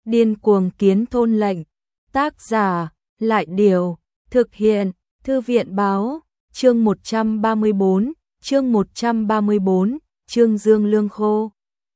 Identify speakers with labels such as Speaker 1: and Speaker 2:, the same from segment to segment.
Speaker 1: Điên cuồng kiến thôn lệnh. Tác giả, Lại Điều. Thực hiện, Thư viện Báo. Chương 134, chương 134, Trương Dương Lương Khô.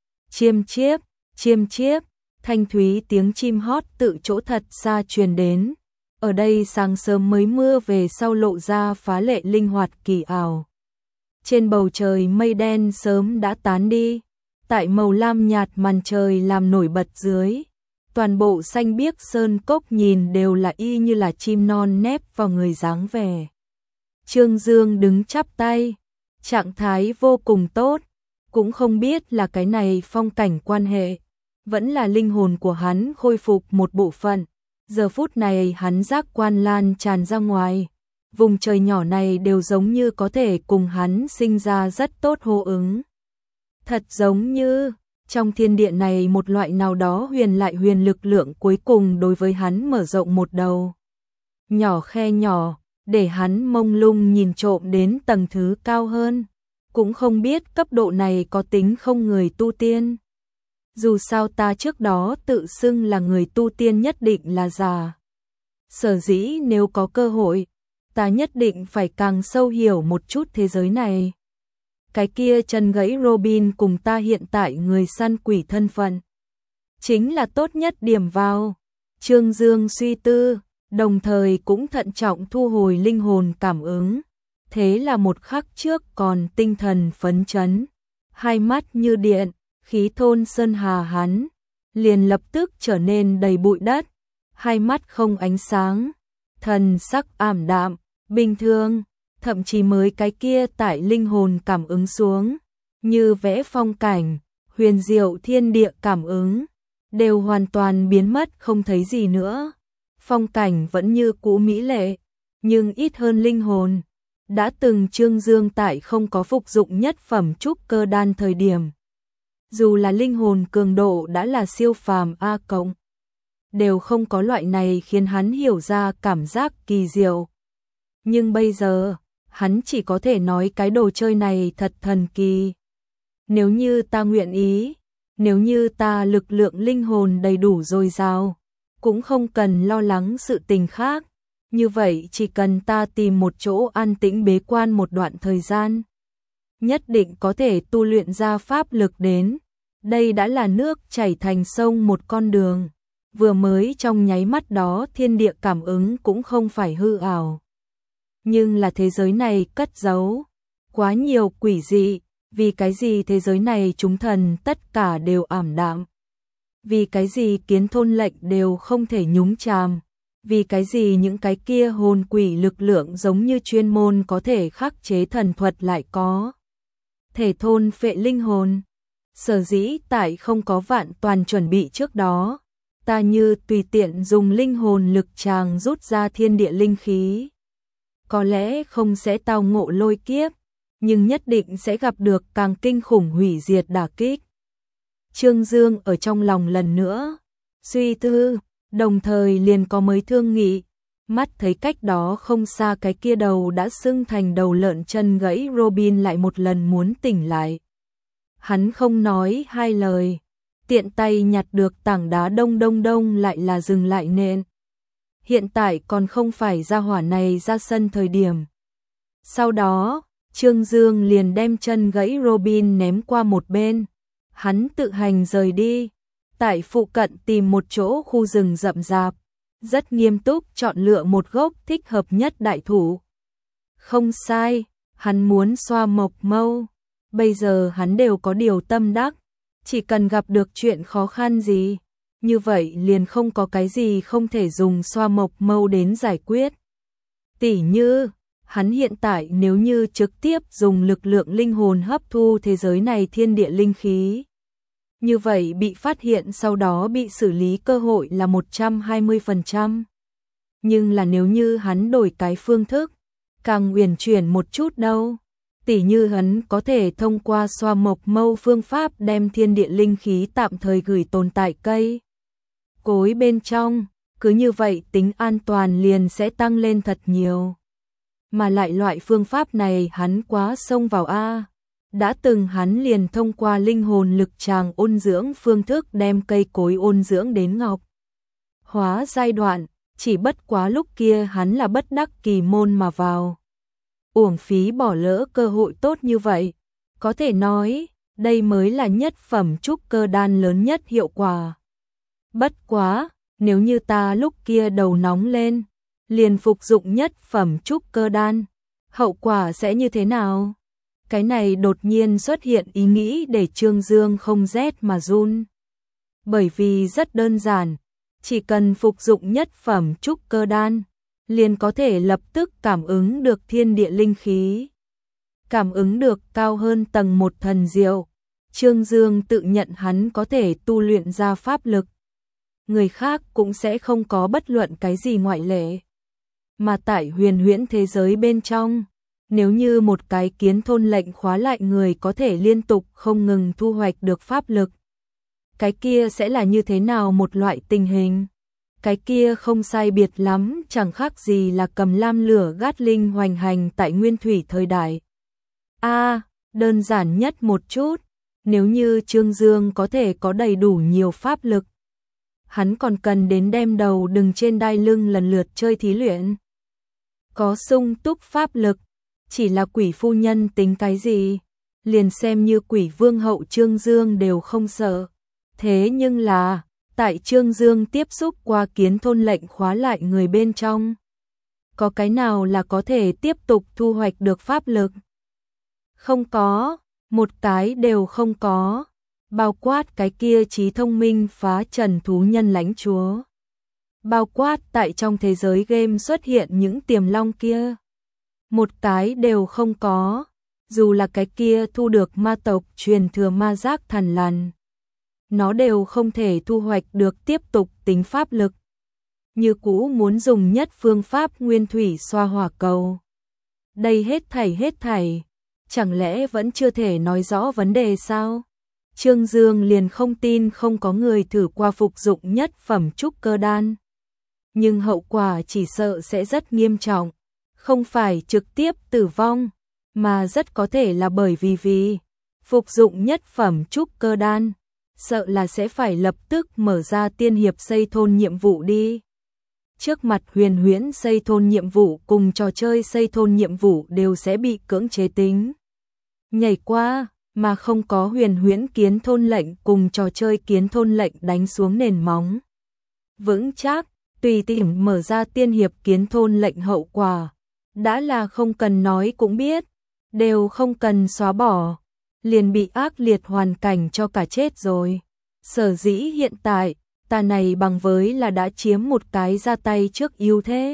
Speaker 1: Chiêm chiếp, thanh thúy tiếng chim hót tự chỗ thật xa truyền đến. Ở đây sáng sớm mới mưa về sau lộ ra phá lệ linh hoạt kỳ ảo. Trên bầu trời mây đen sớm đã tán đi, tại màu lam nhạt màn trời làm nổi bật dưới. Toàn bộ xanh biếc sơn cốc nhìn đều là y như là chim non nép vào người dáng vẻ. Trương Dương đứng chắp tay, trạng thái vô cùng tốt, cũng không biết là cái này phong cảnh quan hệ, vẫn là linh hồn của hắn khôi phục một bộ phận. Giờ phút này hắn giác quan lan tràn ra ngoài, vùng trời nhỏ này đều giống như có thể cùng hắn sinh ra rất tốt hô ứng. Thật giống như trong thiên địa này một loại nào đó huyền lực lượng cuối cùng đối với hắn mở rộng một đầu nhỏ khe nhỏ, để hắn mông lung nhìn trộm đến tầng thứ cao hơn. Cũng không biết cấp độ này có tính không người tu tiên. Dù sao ta trước đó tự xưng là người tu tiên nhất định là giả. Sở dĩ nếu có cơ hội, ta nhất định phải càng sâu hiểu một chút thế giới này. Cái kia chân gãy Robin cùng ta hiện tại người săn quỷ thân phận chính là tốt nhất điểm vào. Trương Dương suy tư, đồng thời cũng thận trọng thu hồi linh hồn cảm ứng. Thế là một khắc trước còn tinh thần phấn chấn, hai mắt như điện, khí thôn sơn hà hắn, liền lập tức trở nên đầy bụi đất, hai mắt không ánh sáng, thần sắc ảm đạm, bình thường, thậm chí mới cái kia tại linh hồn cảm ứng xuống, như vẽ phong cảnh, huyền diệu thiên địa cảm ứng, đều hoàn toàn biến mất không thấy gì nữa. Phong cảnh vẫn như cũ mỹ lệ, nhưng ít hơn linh hồn. Đã từng Trương Dương tại không có phục dụng nhất phẩm trúc cơ đan thời điểm. Dù là linh hồn cường độ đã là siêu phàm A cộng, đều không có loại này khiến hắn hiểu ra cảm giác kỳ diệu. Nhưng bây giờ, hắn chỉ có thể nói cái đồ chơi này thật thần kỳ. Nếu như ta nguyện ý, nếu như ta lực lượng linh hồn đầy đủ dồi dào, cũng không cần lo lắng sự tình khác. Như vậy chỉ cần ta tìm một chỗ an tĩnh bế quan một đoạn thời gian, nhất định có thể tu luyện ra pháp lực đến. Đây đã là nước chảy thành sông một con đường. Vừa mới trong nháy mắt đó thiên địa cảm ứng cũng không phải hư ảo. Nhưng là thế giới này cất giấu quá nhiều quỷ dị. Vì cái gì thế giới này chúng thần tất cả đều ảm đạm? Vì cái gì kiến thôn lệnh đều không thể nhúng chàm? Vì cái gì những cái kia hồn quỷ lực lượng giống như chuyên môn có thể khắc chế thần thuật lại có thể thôn phệ linh hồn? Sở dĩ tại không có vạn toàn chuẩn bị trước đó, ta như tùy tiện dùng linh hồn lực tràng rút ra thiên địa linh khí. Có lẽ không sẽ tao ngộ lôi kiếp, nhưng nhất định sẽ gặp được càng kinh khủng hủy diệt đả kích. Trương Dương ở trong lòng lần nữa suy tư, đồng thời liền có mới thương nghị, mắt thấy cách đó không xa cái kia đầu đã sưng thành đầu lợn chân gãy Robin lại một lần muốn tỉnh lại. Hắn không nói hai lời, tiện tay nhặt được tảng đá đông lại là dừng lại nện. Hiện tại còn không phải ra hỏa này ra sân thời điểm. Sau đó, Trương Dương liền đem chân gãy Robin ném qua một bên, hắn tự hành rời đi. Tại phụ cận tìm một chỗ khu rừng rậm rạp, rất nghiêm túc chọn lựa một gốc thích hợp nhất đại thụ. Không sai, hắn muốn xoa mộc mâu. Bây giờ hắn đều có điều tâm đắc, chỉ cần gặp được chuyện khó khăn gì, như vậy liền không có cái gì không thể dùng xoa mộc mâu đến giải quyết. Tỉ như, hắn hiện tại nếu như trực tiếp dùng lực lượng linh hồn hấp thu thế giới này thiên địa linh khí, như vậy bị phát hiện sau đó bị xử lý cơ hội là 120%. Nhưng là nếu như hắn đổi cái phương thức, càng uyển chuyển một chút đâu. Tỉ như hắn có thể thông qua xoa mộc mâu phương pháp đem thiên địa linh khí tạm thời gửi tồn tại cây cối bên trong, cứ như vậy tính an toàn liền sẽ tăng lên thật nhiều. Mà lại loại phương pháp này hắn quá xông vào a. Đã từng hắn liền thông qua linh hồn lực tràng ôn dưỡng phương thức đem cây cối ôn dưỡng đến ngọc hóa giai đoạn, chỉ bất quá lúc kia hắn là bất đắc kỳ môn mà vào. Uổng phí bỏ lỡ cơ hội tốt như vậy, có thể nói, đây mới là nhất phẩm trúc cơ đan lớn nhất hiệu quả. Bất quá, nếu như ta lúc kia đầu nóng lên, liền phục dụng nhất phẩm trúc cơ đan, hậu quả sẽ như thế nào? Cái này đột nhiên xuất hiện ý nghĩ để Trương Dương không rét mà run. Bởi vì rất đơn giản, chỉ cần phục dụng nhất phẩm trúc cơ đan, liền có thể lập tức cảm ứng được thiên địa linh khí. Cảm ứng được cao hơn tầng 1 thần diệu. Trương Dương tự nhận hắn có thể tu luyện ra pháp lực. Người khác cũng sẽ không có bất luận cái gì ngoại lệ. Mà tại huyền huyễn thế giới bên trong, nếu như một cái kiến thôn lệnh khóa lại người có thể liên tục không ngừng thu hoạch được pháp lực, cái kia sẽ là như thế nào một loại tình hình? Cái kia không sai biệt lắm, chẳng khác gì là cầm lam lửa gát linh hoành hành tại nguyên thủy thời đại. Đơn giản nhất một chút, nếu như Trương Dương có thể có đầy đủ nhiều pháp lực, hắn còn cần đến đem đầu đừng trên đai lưng lần lượt chơi thí luyện. Có sung túc pháp lực, chỉ là quỷ phu nhân tính cái gì, liền xem như quỷ vương hậu Trương Dương đều không sợ. Thế nhưng là, tại Trương Dương tiếp xúc qua kiến thôn lệnh khóa lại người bên trong, có cái nào là có thể tiếp tục thu hoạch được pháp lực? Không có, một cái đều không có, bao quát cái kia trí thông minh phá trần thú nhân lãnh chúa. Bao quát tại trong thế giới game xuất hiện những tiềm long kia. Một cái đều không có, dù là cái kia thu được ma tộc truyền thừa ma giác thần lằn. Nó đều không thể thu hoạch được tiếp tục tính pháp lực. Như cũ muốn dùng nhất phương pháp nguyên thủy xoa hỏa cầu. Đây hết thảy, chẳng lẽ vẫn chưa thể nói rõ vấn đề sao? Trương Dương liền không tin không có người thử qua phục dụng nhất phẩm trúc cơ đan. Nhưng hậu quả chỉ sợ sẽ rất nghiêm trọng, không phải trực tiếp tử vong, mà rất có thể là bởi vì phục dụng nhất phẩm trúc cơ đan, sợ là sẽ phải lập tức mở ra tiên hiệp xây thôn nhiệm vụ đi. Trước mặt huyền huyễn xây thôn nhiệm vụ cùng trò chơi xây thôn nhiệm vụ đều sẽ bị cưỡng chế tính. Nhảy qua, mà không có huyền huyễn kiến thôn lệnh cùng trò chơi kiến thôn lệnh đánh xuống nền móng vững chắc, tùy tiện mở ra tiên hiệp kiến thôn lệnh hậu quả. Đã là không cần nói cũng biết, đều không cần xóa bỏ, liền bị ác liệt hoàn cảnh cho cả chết rồi. Sở dĩ hiện tại, ta này bằng với là đã chiếm một cái ra tay trước ưu thế.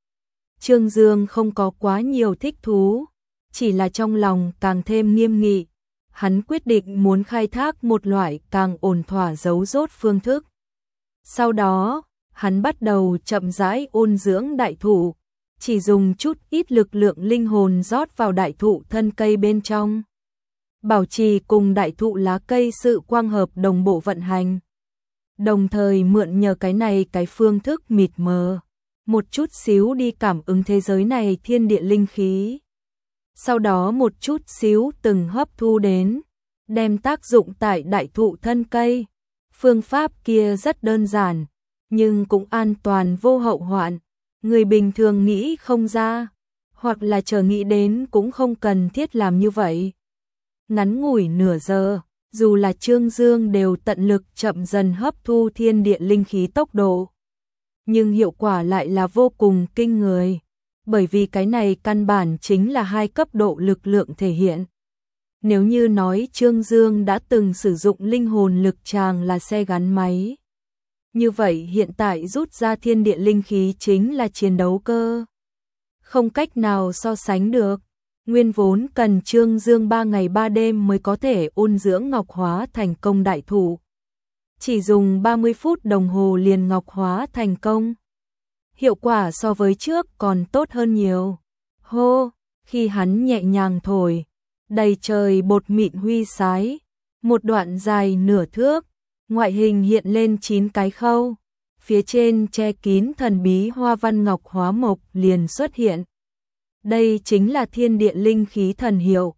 Speaker 1: Trương Dương không có quá nhiều thích thú, chỉ là trong lòng càng thêm nghiêm nghị. Hắn quyết định muốn khai thác một loại càng ổn thỏa giấu rốt phương thức. Sau đó, hắn bắt đầu chậm rãi ôn dưỡng đại thụ, chỉ dùng chút ít lực lượng linh hồn rót vào đại thụ thân cây bên trong. Bảo trì cùng đại thụ lá cây sự quang hợp đồng bộ vận hành. Đồng thời mượn nhờ cái này cái phương thức mịt mờ, một chút xíu đi cảm ứng thế giới này thiên địa linh khí. Sau đó một chút xíu từng hấp thu đến, đem tác dụng tại đại thụ thân cây. Phương pháp kia rất đơn giản, nhưng cũng an toàn vô hậu hoạn. Người bình thường nghĩ không ra, hoặc là chờ nghĩ đến cũng không cần thiết làm như vậy. Ngắn ngủi nửa giờ, dù là Trương Dương đều tận lực chậm dần hấp thu thiên địa linh khí tốc độ. Nhưng hiệu quả lại là vô cùng kinh người, bởi vì cái này căn bản chính là hai cấp độ lực lượng thể hiện. Nếu như nói Trương Dương đã từng sử dụng linh hồn lực tràng là xe gắn máy, như vậy hiện tại rút ra thiên địa linh khí chính là chiến đấu cơ. Không cách nào so sánh được. Nguyên vốn cần Trương Dương 3 ngày 3 đêm mới có thể ôn dưỡng ngọc hóa thành công đại thụ. Chỉ dùng 30 phút đồng hồ liền ngọc hóa thành công. Hiệu quả so với trước còn tốt hơn nhiều. Hô, khi hắn nhẹ nhàng thổi, đầy trời bột mịn huy sái, một đoạn dài nửa thước, ngoại hình hiện lên 9 cái khâu, phía trên che kín thần bí hoa văn ngọc hóa mộc liền xuất hiện. Đây chính là thiên địa linh khí thần hiệu,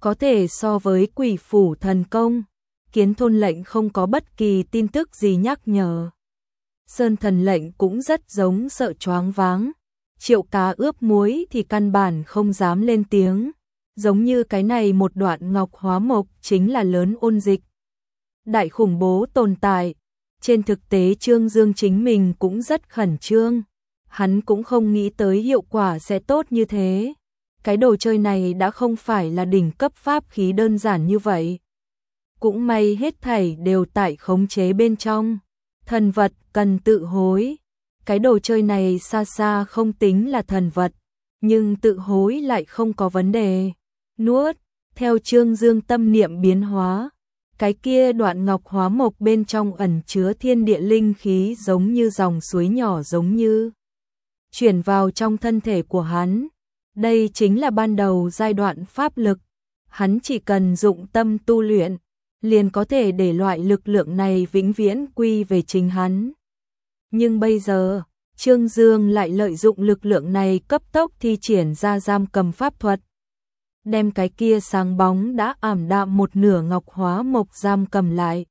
Speaker 1: có thể so với Quỷ Phủ Thần Công. Kiến Thôn lệnh không có bất kỳ tin tức gì nhắc nhở. Sơn Thần lệnh cũng rất giống sợ choáng váng. Triệu Cá ướp muối thì căn bản không dám lên tiếng. Giống như cái này một đoạn ngọc hóa mộc chính là lớn ôn dịch. Đại khủng bố tồn tại. Trên thực tế Trương Dương chính mình cũng rất khẩn trương. Hắn cũng không nghĩ tới hiệu quả sẽ tốt như thế. Cái đồ chơi này đã không phải là đỉnh cấp pháp khí đơn giản như vậy. Cũng may hết thảy đều tại khống chế bên trong. Thần vật cần tự hối. Cái đồ chơi này xa xa không tính là thần vật, nhưng tự hối lại không có vấn đề. Nuốt, theo Trương Dương tâm niệm biến hóa, cái kia đoạn ngọc hóa mộc bên trong ẩn chứa thiên địa linh khí giống như dòng suối nhỏ giống như chuyển vào trong thân thể của hắn. Đây chính là ban đầu giai đoạn pháp lực, hắn chỉ cần dụng tâm tu luyện, liền có thể để loại lực lượng này vĩnh viễn quy về chính hắn. Nhưng bây giờ, Trương Dương lại lợi dụng lực lượng này cấp tốc thi triển ra giam cầm pháp thuật. Đem cái kia sáng bóng đã ảm đạm một nửa ngọc hóa mộc giam cầm lại.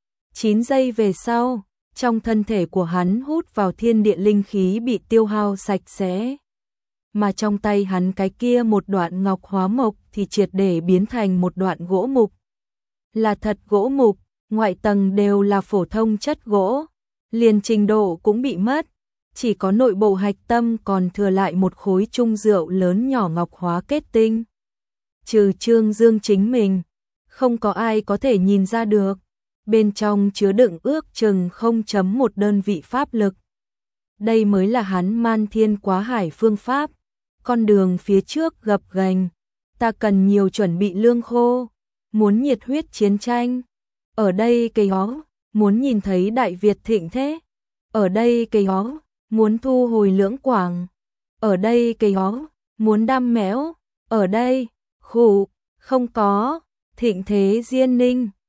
Speaker 1: 9 giây về sau, trong thân thể của hắn hút vào thiên địa linh khí bị tiêu hao sạch sẽ. Mà trong tay hắn cái kia một đoạn ngọc hóa mộc thì triệt để biến thành một đoạn gỗ mục. Là thật gỗ mục, ngoại tầng đều là phổ thông chất gỗ. Liền trình độ cũng bị mất, chỉ có nội bộ hạch tâm còn thừa lại một khối trung rượu lớn nhỏ ngọc hóa kết tinh. Trừ Trương Dương chính mình, không có ai có thể nhìn ra được, bên trong chứa đựng ước chừng 0.1 đơn vị pháp lực. Đây mới là hắn man thiên quá hải phương pháp, con đường phía trước gập ghềnh, ta cần nhiều chuẩn bị lương khô, muốn nhiệt huyết chiến tranh. Ở đây cây ó, muốn nhìn thấy Đại Việt thịnh thế. Ở đây cây ó, muốn thu hồi Lưỡng Quảng. Ở đây cây ó, muốn đam mẽo. Ở đây, khủ, không có, thịnh thế Diên Ninh.